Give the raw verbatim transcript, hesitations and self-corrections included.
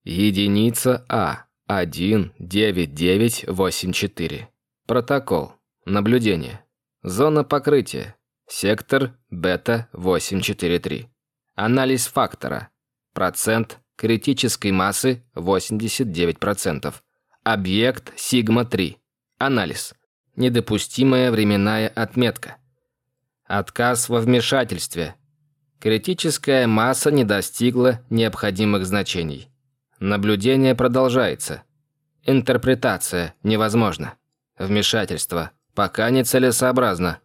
Единица А. один девять девять восемь четыре. Протокол. Наблюдение. Зона покрытия. Сектор бета восемь четыре три. Анализ фактора. Процент критической массы восемьдесят девять процентов. Объект сигма три. Анализ. Недопустимая временная отметка. Отказ во вмешательстве. Критическая масса не достигла необходимых значений. Наблюдение продолжается. Интерпретация невозможна. Вмешательство пока нецелесообразно.